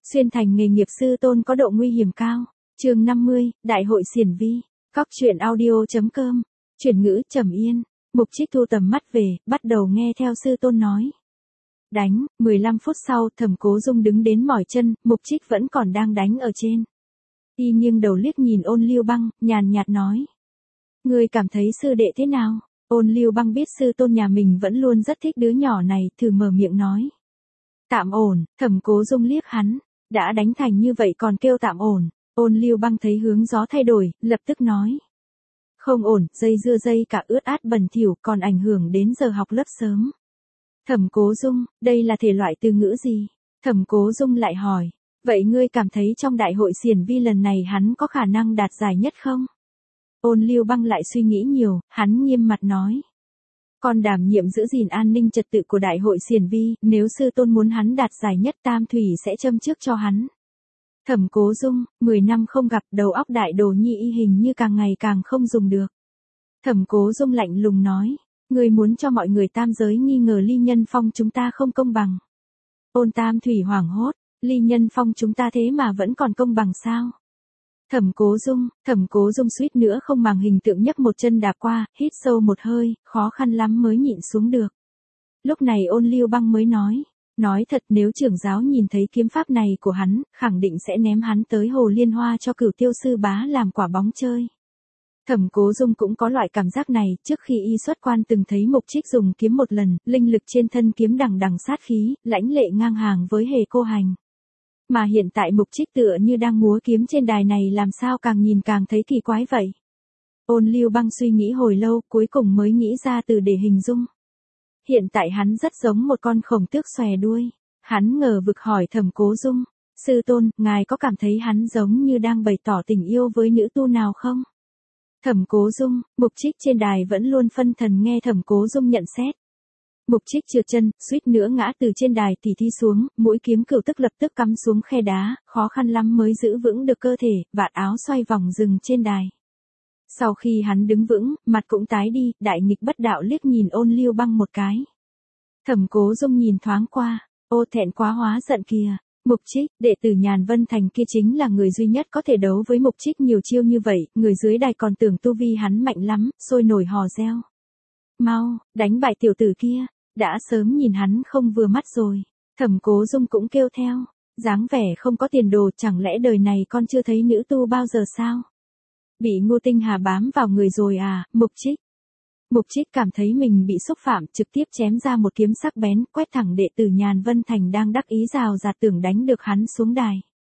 Xuyên thành nghề nghiệp sư tôn có độ nguy hiểm cao. Chương 50, Đại hội xiển vi. Cóc truyện audio.com. Chuyển ngữ trầm yên. Mục Trích thu tầm mắt về, bắt đầu nghe theo sư tôn nói. Đánh, 15 phút sau, Thẩm Cố Dung đứng đến mỏi chân, Mục Trích vẫn còn đang đánh ở trên. Y nghiêng đầu liếc nhìn Ôn Lưu Băng, nhàn nhạt nói. Ngươi cảm thấy sư đệ thế nào? Ôn Lưu Băng biết sư tôn nhà mình vẫn luôn rất thích đứa nhỏ này, thử mở miệng nói. Tạm ổn. Thẩm Cố Dung liếc hắn. Đã đánh thành như vậy còn kêu tạm ổn. Ôn Lưu Băng thấy hướng gió thay đổi, lập tức nói. Không ổn, dây cả ướt át bẩn thỉu còn ảnh hưởng đến giờ học lớp sớm. Thẩm Cố Dung, đây là thể loại từ ngữ gì? Thẩm Cố Dung lại hỏi. Vậy ngươi cảm thấy trong đại hội xiển vi lần này hắn có khả năng đạt giải nhất không? Ôn Lưu Băng lại suy nghĩ nhiều, hắn nghiêm mặt nói. Còn đảm nhiệm giữ gìn an ninh trật tự của đại hội xiển vi, nếu sư tôn muốn hắn đạt giải nhất Tam Thủy sẽ châm trước cho hắn. Thẩm Cố Dung, 10 năm không gặp đầu óc đại đồ nhi y hình như càng ngày càng không dùng được. Thẩm Cố Dung lạnh lùng nói, ngươi muốn cho mọi người tam giới nghi ngờ Ly Nhân Phong chúng ta không công bằng. Ôn Tam Thủy hoảng hốt, Ly Nhân Phong chúng ta thế mà vẫn còn công bằng sao? Thẩm Cố Dung suýt nữa không màng hình tượng nhấc một chân đạp qua, hít sâu một hơi, khó khăn lắm mới nhịn xuống được. Lúc này Ôn Lưu Băng mới nói thật nếu trưởng giáo nhìn thấy kiếm pháp này của hắn, khẳng định sẽ ném hắn tới hồ liên hoa cho Cửu Tiêu sư bá làm quả bóng chơi. Thẩm Cố Dung cũng có loại cảm giác này, trước khi y xuất quan từng thấy Mục Trích dùng kiếm một lần, linh lực trên thân kiếm đằng đằng sát khí, lãnh lệ ngang hàng với Hề Cô Hành. Mà hiện tại Mục Trích tựa như đang múa kiếm trên đài này làm sao càng nhìn càng thấy kỳ quái vậy. Ôn Lưu Băng suy nghĩ hồi lâu, cuối cùng mới nghĩ ra từ để hình dung. Hiện tại hắn rất giống một con khổng tước xòe đuôi. Hắn ngờ vực hỏi Thẩm Cố Dung, sư tôn, ngài có cảm thấy hắn giống như đang bày tỏ tình yêu với nữ tu nào không? Thẩm Cố Dung, Mục Trích trên đài vẫn luôn phân thần nghe Thẩm Cố Dung nhận xét. Mục Trích trượt chân, suýt nữa ngã từ trên đài tỉ thi xuống, mũi kiếm cửu tức lập tức cắm xuống khe đá, khó khăn lắm mới giữ vững được cơ thể, vạt áo xoay vòng dừng trên đài. Sau khi hắn đứng vững, mặt cũng tái đi, đại nghịch bất đạo liếc nhìn Ôn Lưu Băng một cái. Thẩm Cố Dung nhìn thoáng qua, ô thẹn quá hóa giận kìa. Mục Trích, đệ tử Nhàn Vân Thành kia chính là người duy nhất có thể đấu với Mục Trích nhiều chiêu như vậy, người dưới đài còn tưởng tu vi hắn mạnh lắm, sôi nổi hò reo. Mau, đánh bại tiểu tử kia, đã sớm nhìn hắn không vừa mắt rồi. Thẩm Cố Dung cũng kêu theo, dáng vẻ không có tiền đồ, chẳng lẽ đời này con chưa thấy nữ tu bao giờ sao? Bị Ngô Tinh Hà bám vào người rồi à, Mục Trích. Mục Trích cảm thấy mình bị xúc phạm, trực tiếp chém ra một kiếm sắc bén, quét thẳng đệ tử Nhàn Vân Thành đang đắc ý rào rạt tưởng đánh được hắn xuống đài.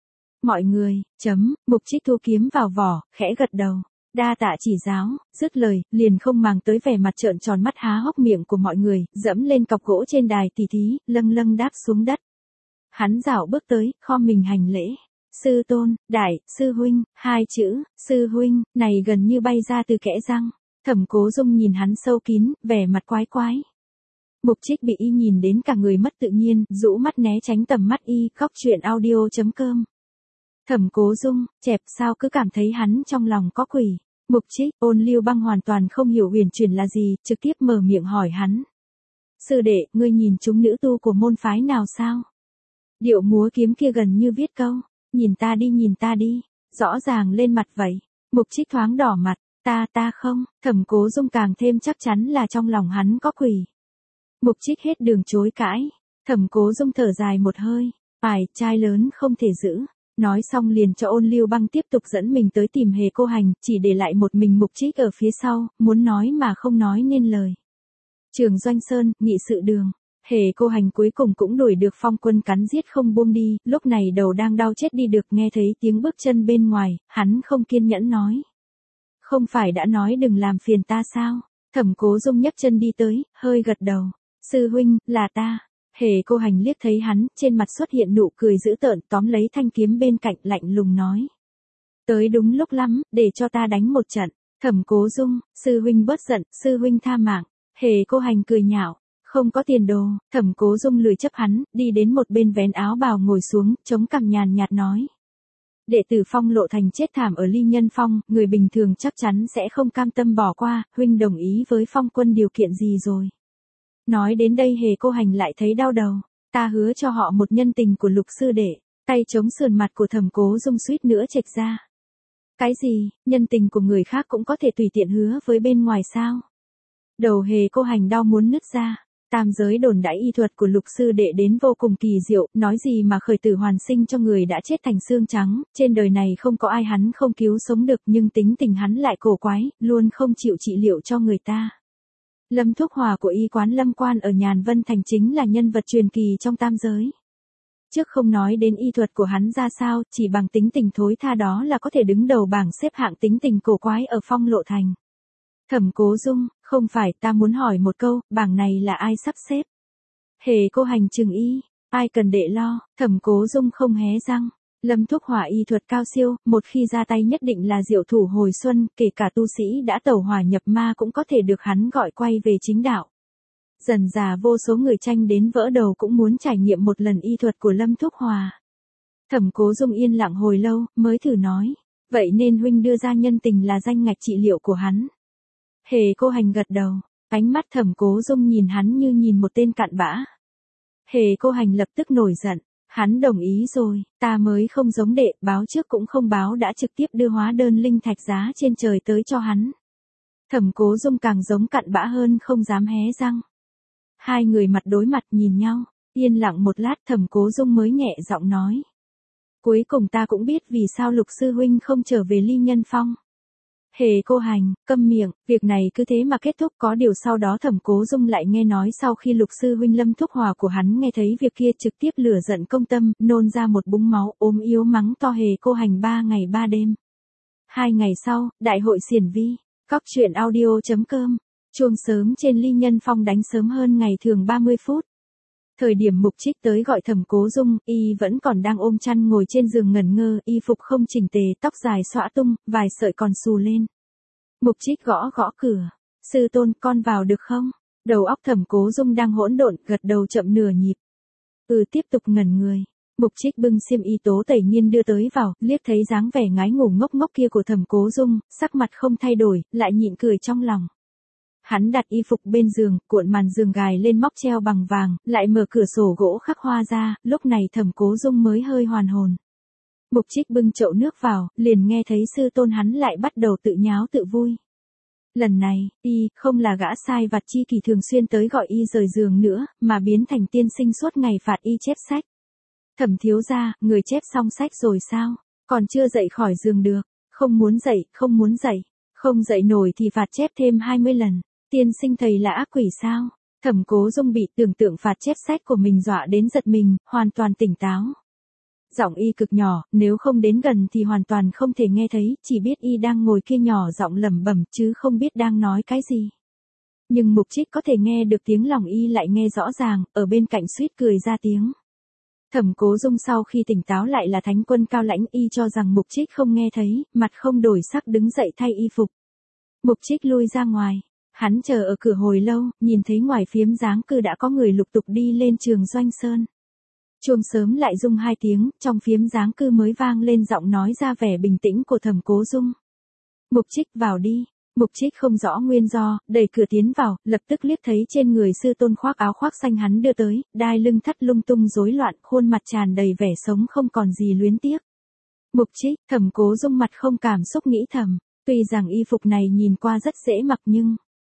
Mọi người, Mục Trích thu kiếm vào vỏ, khẽ gật đầu. Đa tạ chỉ giáo, dứt lời, liền không màng tới vẻ mặt trợn tròn mắt há hốc miệng của mọi người, dẫm lên cọc gỗ trên đài tỉ thí, lâng đáp xuống đất. Hắn dạo bước tới, khom mình hành lễ. Sư tôn, đại, sư huynh, hai chữ, sư huynh, này gần như bay ra từ kẽ răng. Thẩm Cố Dung nhìn hắn sâu kín, vẻ mặt quái quái. Mục Trích bị y nhìn đến cả người mất tự nhiên, rũ mắt né tránh tầm mắt y, khóc chuyện audio.com. Thẩm Cố Dung, chẹp sao cứ cảm thấy hắn trong lòng có quỷ. Mục Trích, Ôn Lưu Băng hoàn toàn không hiểu huyền chuyển là gì, trực tiếp mở miệng hỏi hắn. Sư đệ, ngươi nhìn chúng nữ tu của môn phái nào sao? Điệu múa kiếm kia gần như viết câu, nhìn ta đi, rõ ràng lên mặt vậy. Mục Trích thoáng đỏ mặt, ta không, Thẩm Cố Dung càng thêm chắc chắn là trong lòng hắn có quỷ. Mục Trích hết đường chối cãi, Thẩm Cố Dung thở dài một hơi, trai lớn không thể giữ. Nói xong liền cho Ôn Lưu Băng tiếp tục dẫn mình tới tìm Hề Cô Hành, chỉ để lại một mình Mục Trích ở phía sau, muốn nói mà không nói nên lời. Trường Doanh Sơn, nghị sự đường. Hề Cô Hành cuối cùng cũng đuổi được Phong Quân cắn giết không buông đi, lúc này đầu đang đau chết đi được nghe thấy tiếng bước chân bên ngoài, hắn không kiên nhẫn nói. Không phải đã nói đừng làm phiền ta sao? Thẩm Cố Dung nhấc chân đi tới, hơi gật đầu. Sư huynh, là ta. Hề Cô Hành liếc thấy hắn, trên mặt xuất hiện nụ cười dữ tợn, tóm lấy thanh kiếm bên cạnh lạnh lùng nói. Tới đúng lúc lắm, để cho ta đánh một trận. Thẩm Cố Dung, sư huynh bớt giận, sư huynh tha mạng. Hề Cô Hành cười nhạo, không có tiền đồ. Thẩm Cố Dung lười chấp hắn, đi đến một bên vén áo bào ngồi xuống, chống cằm nhàn nhạt nói. Đệ tử Phong Lộ Thành chết thảm ở Ly Nhân Phong, người bình thường chắc chắn sẽ không cam tâm bỏ qua, huynh đồng ý với Phong Quân điều kiện gì rồi? Nói đến đây Hề Cô Hành lại thấy đau đầu, ta hứa cho họ một nhân tình của Lục sư đệ. Tay chống sườn mặt của Thẩm Cố Dung suýt nữa trệch ra. Cái gì, nhân tình của người khác cũng có thể tùy tiện hứa với bên ngoài sao? Đầu Hề Cô Hành đau muốn nứt ra. Tam giới đồn đãi y thuật của Lục sư đệ đến vô cùng kỳ diệu, nói gì mà khởi tử hoàn sinh cho người đã chết thành xương trắng, trên đời này không có ai hắn không cứu sống được, nhưng tính tình hắn lại cổ quái, luôn không chịu trị liệu cho người ta. Lâm Thúc Hòa của y quán Lâm Quan ở Nhàn Vân Thành chính là nhân vật truyền kỳ trong tam giới. Trước không nói đến y thuật của hắn ra sao, chỉ bằng tính tình thối tha đó là có thể đứng đầu bảng xếp hạng tính tình cổ quái ở Phong Lộ Thành. Thẩm Cố Dung, không phải, ta muốn hỏi một câu, bảng này là ai sắp xếp? Hề Cô Hành trừng y, ai cần đệ lo, Thẩm Cố Dung không hé răng. Lâm Thúc Hỏa y thuật cao siêu, một khi ra tay nhất định là diệu thủ hồi xuân, kể cả tu sĩ đã tẩu hỏa nhập ma cũng có thể được hắn gọi quay về chính đạo. Dần dà vô số người tranh đến vỡ đầu cũng muốn trải nghiệm một lần y thuật của Lâm Thúc Hòa. Thẩm Cố Dung yên lặng hồi lâu, mới thử nói, vậy nên huynh đưa ra nhân tình là danh ngạch trị liệu của hắn. Hề Cô Hành gật đầu, ánh mắt Thẩm Cố Dung nhìn hắn như nhìn một tên cặn bã. Hề Cô Hành lập tức nổi giận, hắn đồng ý rồi, ta mới không giống đệ, báo trước cũng không báo đã trực tiếp đưa hóa đơn linh thạch giá trên trời tới cho hắn. Thẩm Cố Dung càng giống cặn bã hơn không dám hé răng. Hai người mặt đối mặt nhìn nhau, yên lặng một lát Thẩm Cố Dung mới nhẹ giọng nói. Cuối cùng ta cũng biết vì sao Lục sư huynh không trở về Ly Nhân Phong. Hề Cô Hành, câm miệng, việc này cứ thế mà kết thúc, có điều sau đó Thẩm Cố Dung lại nghe nói sau khi Lục sư huynh Lâm Thúc Hòa của hắn nghe thấy việc kia trực tiếp lửa giận công tâm, nôn ra một búng máu, ốm yếu mắng to Hề Cô Hành 3 ngày 3 đêm. 2 ngày sau, đại hội xiển vi, cóc truyện audio.com, chuông sớm trên Ly Nhân Phong đánh sớm hơn ngày thường 30 phút. Thời điểm Mục Trích tới gọi Thẩm Cố Dung, y vẫn còn đang ôm chăn ngồi trên giường ngẩn ngơ, y phục không chỉnh tề, tóc dài xõa tung, vài sợi còn xù lên. Mục Trích gõ gõ cửa, sư tôn, con vào được không? Đầu óc Thẩm Cố Dung đang hỗn độn, gật đầu chậm nửa nhịp. Tiếp tục ngẩn người. Mục Trích bưng xiêm y Tố Tẩy Nhiên đưa tới vào, liếc thấy dáng vẻ ngái ngủ ngốc ngốc kia của Thẩm Cố Dung, sắc mặt không thay đổi, lại nhịn cười trong lòng. Hắn đặt y phục bên giường, cuộn màn giường gài lên móc treo bằng vàng, lại mở cửa sổ gỗ khắc hoa ra, lúc này Thẩm Cố Dung mới hơi hoàn hồn. Mục Trích bưng chậu nước vào, liền nghe thấy sư tôn hắn lại bắt đầu tự nháo tự vui. Lần này, y không là gã sai vặt chi kỷ thường xuyên tới gọi y rời giường nữa, mà biến thành tiên sinh suốt ngày phạt y chép sách. Thẩm thiếu gia, người chép xong sách rồi sao? Còn chưa dậy khỏi giường được, không muốn dậy, không muốn dậy, không dậy nổi thì phạt chép thêm 20 lần. Tiên sinh thầy là ác quỷ sao? Thẩm Cố Dung bị tưởng tượng phạt chép sách của mình dọa đến giật mình, hoàn toàn tỉnh táo. Giọng y cực nhỏ, nếu không đến gần thì hoàn toàn không thể nghe thấy, chỉ biết y đang ngồi kia nhỏ giọng lẩm bẩm chứ không biết đang nói cái gì. Nhưng Mục Trích có thể nghe được tiếng lòng y lại nghe rõ ràng, ở bên cạnh suýt cười ra tiếng. Thẩm Cố Dung sau khi tỉnh táo lại là thánh quân cao lãnh, y cho rằng Mục Trích không nghe thấy, mặt không đổi sắc đứng dậy thay y phục. Mục Trích lui ra ngoài. Hắn chờ ở cửa hồi lâu, nhìn thấy ngoài phiếm giáng cư đã có người lục tục đi lên Trường Doanh Sơn. Chuông sớm lại rung 2 tiếng, trong phiếm giáng cư mới vang lên giọng nói ra vẻ bình tĩnh của Thẩm Cố Dung. Mục Trích vào đi. Mục Trích không rõ nguyên do, đẩy cửa tiến vào, lập tức liếc thấy trên người sư tôn khoác áo khoác xanh hắn đưa tới, đai lưng thắt lung tung rối loạn, khuôn mặt tràn đầy vẻ sống không còn gì luyến tiếc. Mục Trích, Thẩm Cố Dung mặt không cảm xúc nghĩ thầm, tuy rằng y phục này nhìn qua rất dễ mặc nhưng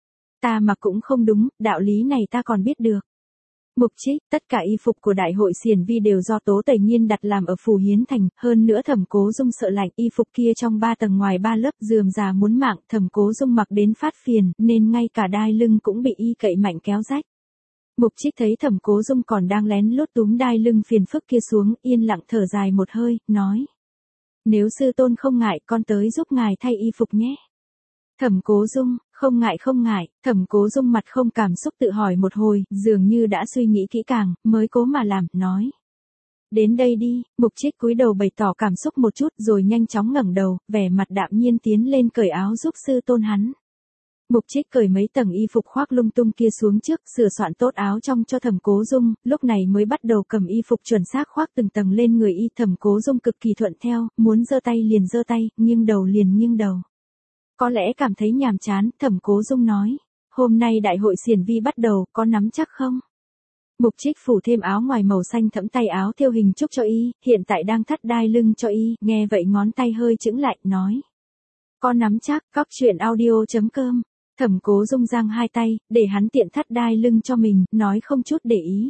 ta mặc cũng không đúng, đạo lý này ta còn biết được. Mục Trích, tất cả y phục của đại hội xiển vi đều do Tố Tẩy Nhiên đặt làm ở Phù Hiến Thành, hơn nữa Thẩm Cố Dung sợ lạnh, y phục kia trong 3 tầng ngoài 3 lớp, rườm rà muốn mạng, Thẩm Cố Dung mặc đến phát phiền, nên ngay cả đai lưng cũng bị y cậy mạnh kéo rách. Mục Trích thấy Thẩm Cố Dung còn đang lén lút túm đai lưng phiền phức kia xuống, yên lặng thở dài một hơi, nói: "Nếu sư tôn không ngại, con tới giúp ngài thay y phục nhé." Thẩm Cố Dung, không ngại không ngại, Thẩm Cố Dung mặt không cảm xúc tự hỏi một hồi, dường như đã suy nghĩ kỹ càng, mới cố mà làm, nói: "Đến đây đi." Mục Trích cúi đầu bày tỏ cảm xúc một chút rồi nhanh chóng ngẩng đầu, vẻ mặt đạm nhiên tiến lên cởi áo giúp sư tôn hắn. Mục Trích cởi mấy tầng y phục khoác lung tung kia xuống trước, sửa soạn tốt áo trong cho Thẩm Cố Dung, lúc này mới bắt đầu cầm y phục chuẩn xác khoác từng tầng lên người y. Thẩm Cố Dung cực kỳ thuận theo, muốn giơ tay liền giơ tay, nghiêng đầu liền nghiêng đầu. Có lẽ cảm thấy nhàm chán, Thẩm Cố Dung nói: "Hôm nay đại hội xiển vi bắt đầu, có nắm chắc không?" Mục Trích phủ thêm áo ngoài màu xanh thẫm tay áo thêu hình trúc cho y, hiện tại đang thắt đai lưng cho y, nghe vậy ngón tay hơi chững lại, nói. Con nắm chắc, cóc truyện audio.com. Thẩm Cố Dung giang hai tay, để hắn tiện thắt đai lưng cho mình, nói không chút để ý.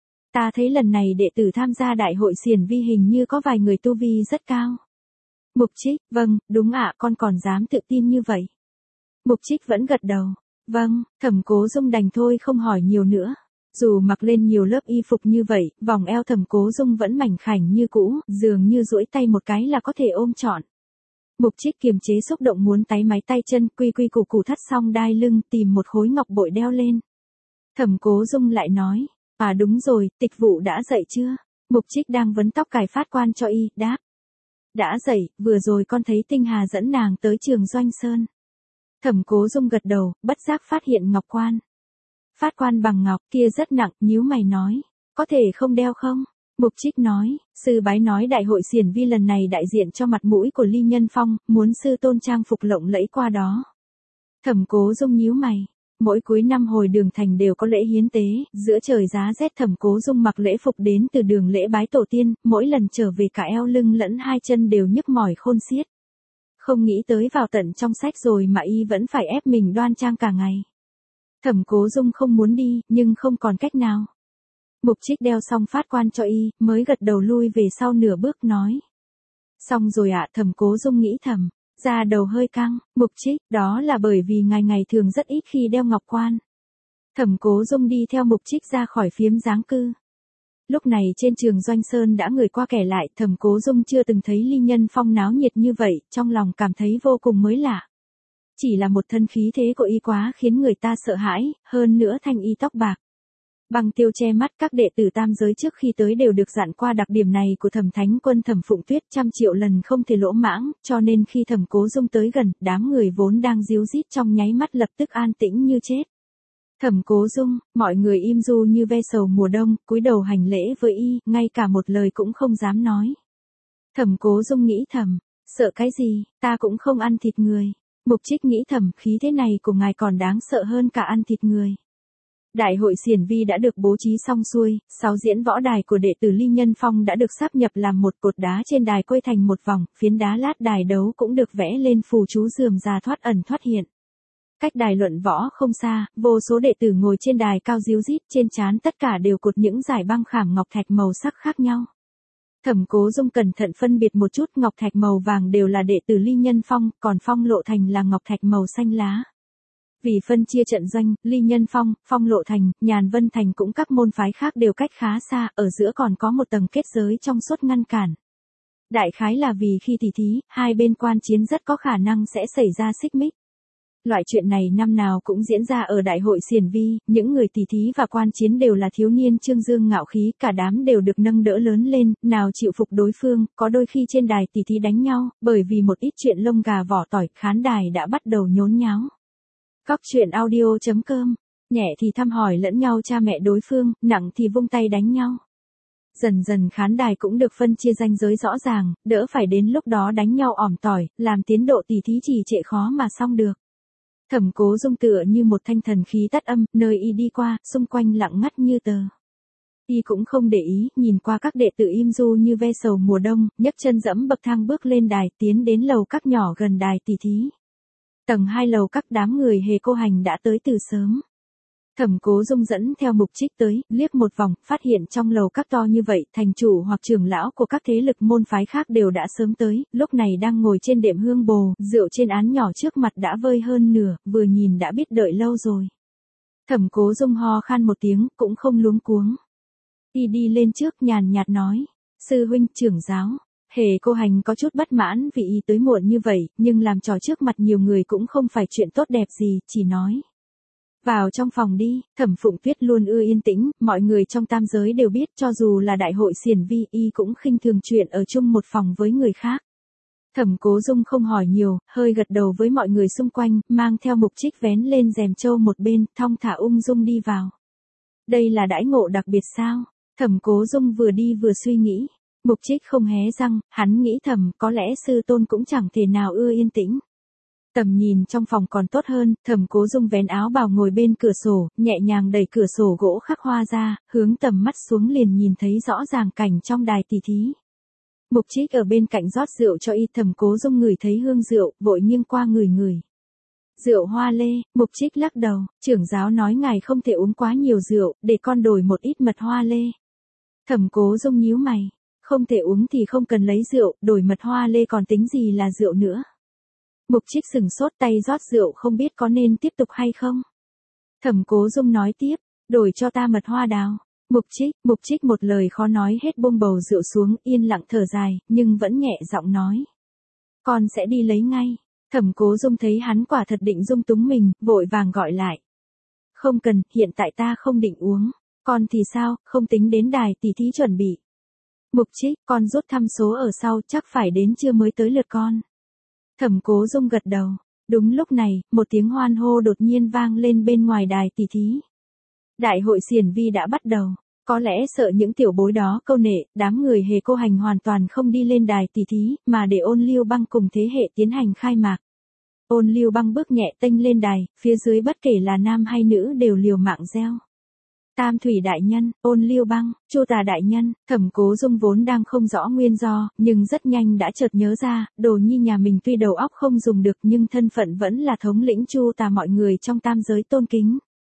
Ta thấy lần này đệ tử tham gia đại hội xiển vi hình như có vài người tu vi rất cao. Mục Trích, vâng, đúng ạ, con còn dám tự tin như vậy. Mục Trích vẫn gật đầu. Vâng, Thẩm Cố Dung đành thôi không hỏi nhiều nữa. Dù mặc lên nhiều lớp y phục như vậy, vòng eo Thẩm Cố Dung vẫn mảnh khảnh như cũ, dường như duỗi tay một cái là có thể ôm trọn. Mục Trích kiềm chế xúc động muốn táy máy tay chân, quy quy củ củ thắt xong đai lưng, tìm một khối ngọc bội đeo lên. Thẩm Cố Dung lại nói, à đúng rồi, tịch vụ đã dậy chưa? Mục Trích đang vấn tóc cài phát quan cho y, đáp. Đã dậy, vừa rồi con thấy Tinh Hà dẫn nàng tới trường Doanh Sơn. Thẩm Cố Dung gật đầu, bất giác phát hiện ngọc quan. Phát quan bằng ngọc kia rất nặng, nhíu mày nói, có thể không đeo không? Mục Trích nói, sư bái nói đại hội xiển vi lần này đại diện cho mặt mũi của Ly Nhân Phong, muốn sư tôn trang phục lộng lẫy qua đó. Thẩm Cố Dung nhíu mày, mỗi cuối năm hồi đường thành đều có lễ hiến tế, giữa trời giá rét Thẩm Cố Dung mặc lễ phục đến từ đường lễ bái tổ tiên, mỗi lần trở về cả eo lưng lẫn hai chân đều nhức mỏi khôn xiết. Không nghĩ tới vào tận trong sách rồi mà y vẫn phải ép mình đoan trang cả ngày. Thẩm Cố Dung không muốn đi, nhưng không còn cách nào. Mục Trích đeo xong phát quan cho y, mới gật đầu lui về sau nửa bước nói. Xong rồi ạ, Thẩm Cố Dung nghĩ thầm, da đầu hơi căng. Mục Trích, đó là bởi vì ngày ngày thường rất ít khi đeo ngọc quan. Thẩm Cố Dung đi theo Mục Trích ra khỏi phiếm giáng cư. Lúc này trên trường Doanh Sơn đã người qua kẻ lại, Thẩm Cố Dung chưa từng thấy Ly Nhân Phong náo nhiệt như vậy, trong lòng cảm thấy vô cùng mới lạ. Chỉ là một thân khí thế của y quá khiến người ta sợ hãi, hơn nữa thanh y tóc bạc. Băng tiêu che mắt, các đệ tử tam giới trước khi tới đều được dặn qua đặc điểm này của Thẩm Thánh Quân Thẩm Phụng Tuyết 100.000.000 lần không thể lỗ mãng, cho nên khi Thẩm Cố Dung tới gần, đám người vốn đang ríu rít trong nháy mắt lập tức an tĩnh như chết. Thẩm Cố Dung, mọi người im ru như ve sầu mùa đông, cúi đầu hành lễ với y, ngay cả một lời cũng không dám nói. Thẩm Cố Dung nghĩ thầm, sợ cái gì, ta cũng không ăn thịt người. Mục Trích nghĩ thầm, khí thế này của ngài còn đáng sợ hơn cả ăn thịt người. Đại hội xiển vi đã được bố trí xong xuôi, 6 diễn võ đài của đệ tử Ly Nhân Phong đã được sáp nhập làm một cột đá trên đài quay thành một vòng, phiến đá lát đài đấu cũng được vẽ lên phù chú rườm rà thoát ẩn thoát hiện. Cách đài luận võ không xa, vô số đệ tử ngồi trên đài cao ríu rít, trên trán tất cả đều cột những dải băng khảm ngọc thạch màu sắc khác nhau. Thẩm Cố Dung cẩn thận phân biệt một chút, ngọc thạch màu vàng đều là đệ tử Ly Nhân Phong, còn Phong Lộ Thành là ngọc thạch màu xanh lá. Vì phân chia trận doanh, Ly Nhân Phong, Phong Lộ Thành, Nhàn Vân Thành cũng các môn phái khác đều cách khá xa, ở giữa còn có một tầng kết giới trong suốt ngăn cản. Đại khái là vì khi tỉ thí, hai bên quan chiến rất có khả năng sẽ xảy ra xích mích. Loại chuyện này năm nào cũng diễn ra ở đại hội xiển vi, những người tỉ thí và quan chiến đều là thiếu niên trương dương ngạo khí, cả đám đều được nâng đỡ lớn lên, nào chịu phục đối phương, có đôi khi trên đài tỉ thí đánh nhau, bởi vì một ít chuyện lông gà vỏ tỏi, khán đài đã bắt đầu nhốn nháo. Cóc truyện audio.com, nhẹ thì thăm hỏi lẫn nhau cha mẹ đối phương, nặng thì vung tay đánh nhau. Dần dần khán đài cũng được phân chia ranh giới rõ ràng, đỡ phải đến lúc đó đánh nhau ỏm tỏi, làm tiến độ tỉ thí trì trệ khó mà xong được. Thẩm Cố Dung tựa như một thanh thần khí tắt âm, nơi y đi qua, xung quanh lặng ngắt như tờ. Y cũng không để ý, nhìn qua các đệ tử im ru như ve sầu mùa đông, nhấc chân dẫm bậc thang bước lên đài, tiến đến lầu các nhỏ gần đài tỉ thí. Tầng 2 lầu các, đám người Hề Cô Hành đã tới từ sớm. Thẩm Cố Dung dẫn theo Mục Trích tới, liếc một vòng, phát hiện trong lầu các to như vậy, thành chủ hoặc trưởng lão của các thế lực môn phái khác đều đã sớm tới, lúc này đang ngồi trên đệm hương bồ, rượu trên án nhỏ trước mặt đã vơi hơn nửa, vừa nhìn đã biết đợi lâu rồi. Thẩm Cố Dung ho khan một tiếng, cũng không luống cuống. Y đi lên trước nhàn nhạt nói, sư huynh, trưởng giáo. Hề Cô Hành có chút bất mãn vì y tới muộn như vậy, nhưng làm trò trước mặt nhiều người cũng không phải chuyện tốt đẹp gì, chỉ nói. Vào trong phòng đi. Thẩm Phụng Tuyết luôn ưa yên tĩnh, mọi người trong tam giới đều biết cho dù là đại hội xiển vi y cũng khinh thường chuyện ở chung một phòng với người khác. Thẩm Cố Dung không hỏi nhiều, hơi gật đầu với mọi người xung quanh, mang theo Mục Trích vén lên rèm trâu một bên, thong thả ung dung đi vào. Đây là đãi ngộ đặc biệt sao? Thẩm Cố Dung vừa đi vừa suy nghĩ. Mục Trích không hé răng, hắn nghĩ thầm có lẽ sư tôn cũng chẳng thể nào ưa yên tĩnh. Tầm nhìn trong phòng còn tốt hơn, Thẩm Cố Dung vén áo bào ngồi bên cửa sổ, nhẹ nhàng đẩy cửa sổ gỗ khắc hoa ra, hướng tầm mắt xuống liền nhìn thấy rõ ràng cảnh trong đài tỷ thí. Mục Trích ở bên cạnh rót rượu cho y. Thẩm Cố Dung ngửi thấy hương rượu, vội nghiêng qua ngửi. Rượu hoa lê. Mục Trích lắc đầu, trưởng giáo nói ngài không thể uống quá nhiều rượu, để con đổi một ít mật hoa lê. Thẩm Cố Dung nhíu mày, không thể uống thì không cần lấy rượu, đổi mật hoa lê còn tính gì là rượu nữa. Mục Trích sừng sốt, tay rót rượu không biết có nên tiếp tục hay không. Thẩm Cố Dung nói tiếp, đổi cho ta mật hoa đào. Mục Trích một lời khó nói hết buông bầu rượu xuống, yên lặng thở dài, nhưng vẫn nhẹ giọng nói. Con sẽ đi lấy ngay. Thẩm Cố Dung thấy hắn quả thật định dung túng mình, vội vàng gọi lại. Không cần, hiện tại ta không định uống. Con thì sao, không tính đến đài tỷ thí chuẩn bị. Mục Trích, con rút thăm số ở sau, chắc phải đến trưa mới tới lượt con. Thẩm Cố Dung gật đầu. Đúng lúc này, một tiếng hoan hô đột nhiên vang lên bên ngoài đài tỷ thí. Đại hội xiển vi đã bắt đầu. Có lẽ sợ những tiểu bối đó câu nệ, đám người Hề Cô Hành hoàn toàn không đi lên đài tỷ thí, mà để Ôn Lưu Băng cùng thế hệ tiến hành khai mạc. Ôn Lưu Băng bước nhẹ tênh lên đài, phía dưới bất kể là nam hay nữ đều liều mạng reo. Tam Thủy đại nhân, Ôn Lưu Băng, Chu Tà đại nhân. Thẩm Cố Dung vốn đang không rõ nguyên do, nhưng rất nhanh đã chợt nhớ ra, đồ nhi nhà mình tuy đầu óc không dùng được nhưng thân phận vẫn là thống lĩnh Chu Tà mọi người trong tam giới tôn kính.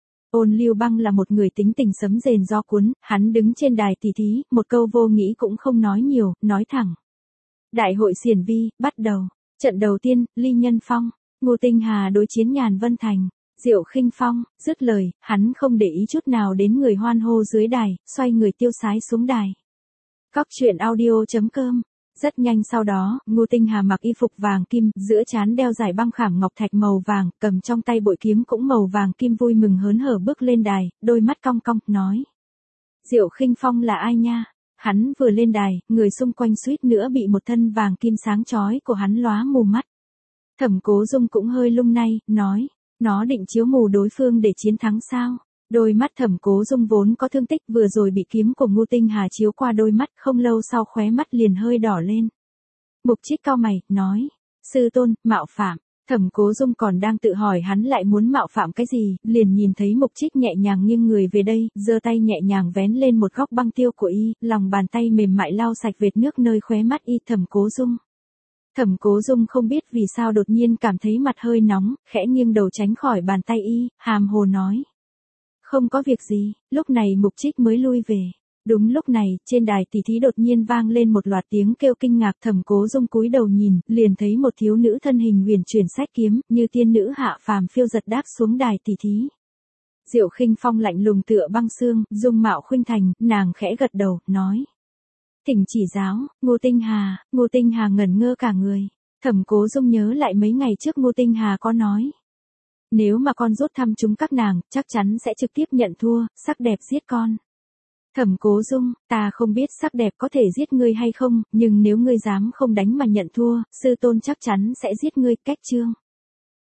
Ôn Lưu Băng là một người tính tình sấm rền gió cuốn, hắn đứng trên đài tỷ thí, một câu vô nghĩ cũng không nói nhiều, nói thẳng. Đại hội xiển vi, bắt đầu. Trận đầu tiên, Ly Nhân Phong, Ngô Tinh Hà đối chiến Nhàn Vân Thành. Diệu Khinh Phong. Dứt lời, hắn không để ý chút nào đến người hoan hô dưới đài, xoay người tiêu sái xuống đài. Cóc truyện audio.com. Rất nhanh sau đó, Ngô Tinh Hà mặc y phục vàng kim, giữa trán đeo dải băng khảm ngọc thạch màu vàng, cầm trong tay bội kiếm cũng màu vàng kim, vui mừng hớn hở bước lên đài, đôi mắt cong cong, nói. Diệu Khinh Phong là ai nha? Hắn vừa lên đài, người xung quanh suýt nữa bị một thân vàng kim sáng chói của hắn lóa mù mắt. Thẩm Cố Dung cũng hơi lung lay, nói. Nó định chiếu mù đối phương để chiến thắng sao? Đôi mắt Thẩm Cố Dung vốn có thương tích, vừa rồi bị kiếm của Ngô Tinh Hà chiếu qua đôi mắt, không lâu sau khóe mắt liền hơi đỏ lên. Mục Trích cau mày, nói. Sư tôn, mạo phạm. Thẩm Cố Dung còn đang tự hỏi hắn lại muốn mạo phạm cái gì, liền nhìn thấy Mục Trích nhẹ nhàng nghiêng người về đây, giơ tay nhẹ nhàng vén lên một góc băng tiêu của y, lòng bàn tay mềm mại lau sạch vệt nước nơi khóe mắt y. Thẩm Cố Dung. Thẩm Cố Dung không biết vì sao đột nhiên cảm thấy mặt hơi nóng, khẽ nghiêng đầu tránh khỏi bàn tay y, hàm hồ nói. Không có việc gì. Lúc này Mục Trích mới lui về. Đúng lúc này, trên đài tỷ thí đột nhiên vang lên một loạt tiếng kêu kinh ngạc. Thẩm Cố Dung cúi đầu nhìn, liền thấy một thiếu nữ thân hình huyền chuyển sách kiếm, như tiên nữ hạ phàm phiêu giật đáp xuống đài tỷ thí. Diệu Khinh Phong lạnh lùng tựa băng xương, dung mạo khuynh thành, nàng khẽ gật đầu, nói. Thỉnh chỉ giáo. Ngô Tinh Hà ngẩn ngơ cả người. Thẩm Cố Dung nhớ lại mấy ngày trước Ngô Tinh Hà có nói. Nếu mà con rút thăm chúng các nàng, chắc chắn sẽ trực tiếp nhận thua, sắc đẹp giết con. Thẩm Cố Dung, ta không biết sắc đẹp có thể giết ngươi hay không, nhưng nếu ngươi dám không đánh mà nhận thua, sư tôn chắc chắn sẽ giết ngươi. Cách chương.